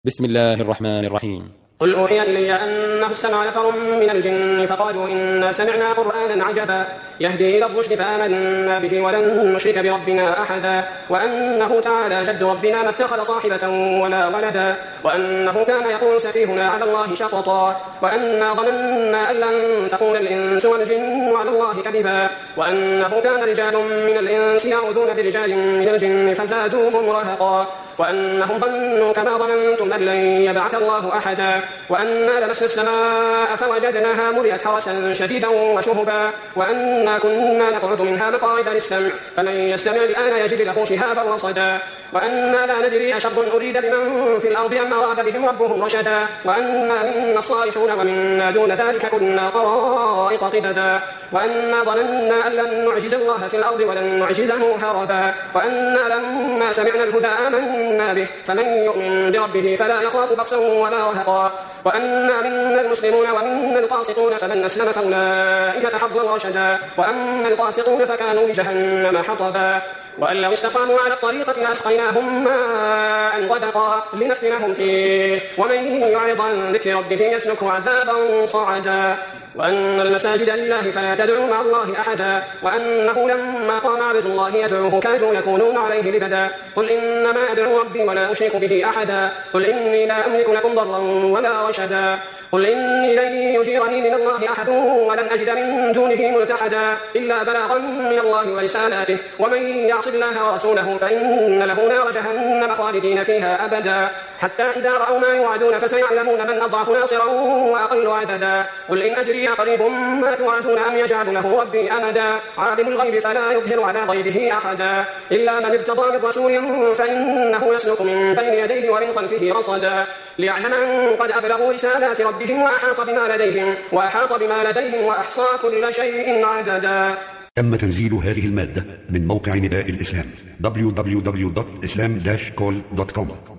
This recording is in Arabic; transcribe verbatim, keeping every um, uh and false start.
بسم الله الرحمن الرحيم. قل أوحي إلي أنه استمع نفر من الجن فقالوا إنا سمعنا قرآنا عجبا يهدي إلى الرشد فآمنا به ولن نشرك بربنا أحدا وأنه تعالى جد ربنا ما اتخذ صاحبة ولا ولدا وأنه كان يقول سفيهنا على الله شططا وأنا ظننا أن لن تقول الإنس والجن على الله كذبا وأنه كان رجال من الإنس يعوذون برجال من الجن فزادوهم رهقا وأنهم ظنوا كما ظننتم أن لن يبعث الله أحدا وأنا لمسنا السماء فوجدناها ملئت حرسا شديدا وشهبا وأنا كنا نقعد منها مقاعد للسمع فمن يستمع الآن يجد له شهابا رصدا وأنا لا ندري أشر أريد بمن في الأرض أم أراد بهم ربهم رشدا وأنا منا الصالحون ومنا دون ذلك كنا طرائق قددا وأنا ظننا أن لن نعجز الله في الأرض ولن نعجزه هربا وأنا لما سمعنا الهدى آمنا به فمن يؤمن بربه فلا يخاف بخسا ولا رهقا وأنا منا المسلمون ومنا القاسطون فمن أسلم فأولئك تحظوا رشدا وأما القاسطون فكانوا لجهنم حطبا وأن لو استقاموا على الطريقة لأسقيناهم ماء غدقا لنفتنهم فيه ومن يعرض عن ذكر ربه يسلكه عذابا صعدا وأن المساجد لله فلا تدعوا مع الله أحدا وأنه لما قام عبد الله يدعوه كادوا يكونون عليه لبدا قل إنما أدعو ربي ولا أشرك به أحدا قل إني لا أملك لكم ضرا ولا رشدا قل إني لن يجيرني من الله أحد ولن أجد من دونه ملتحدا إلا بلاغا من الله ورسالاته ومن يعص الله ورسوله فإن له نار جهنم خالدين فيها أبدا حتى إذا رأوا ما يوعدون فسيعلمون من أضعف ناصرا وأقل عددا قل إن أجري قريب ما توعدون أم يجعل له ربي أمدا عالم الغيب فلا يظهر على غيبه أحدا إلا من ارتضى من رسول فإنه يسلك من بين يديه ومن خلفه رصدا ليعلم أن قد أبلغوا رسالات ربهم وأحاط بما لديهم وأحاط بما لديهم وأحصى كل شيء عددا. تم تنزيل هذه المادة من موقع نداء الإسلام دبليو دبليو دبليو دوت إسلام داش كول دوت كوم.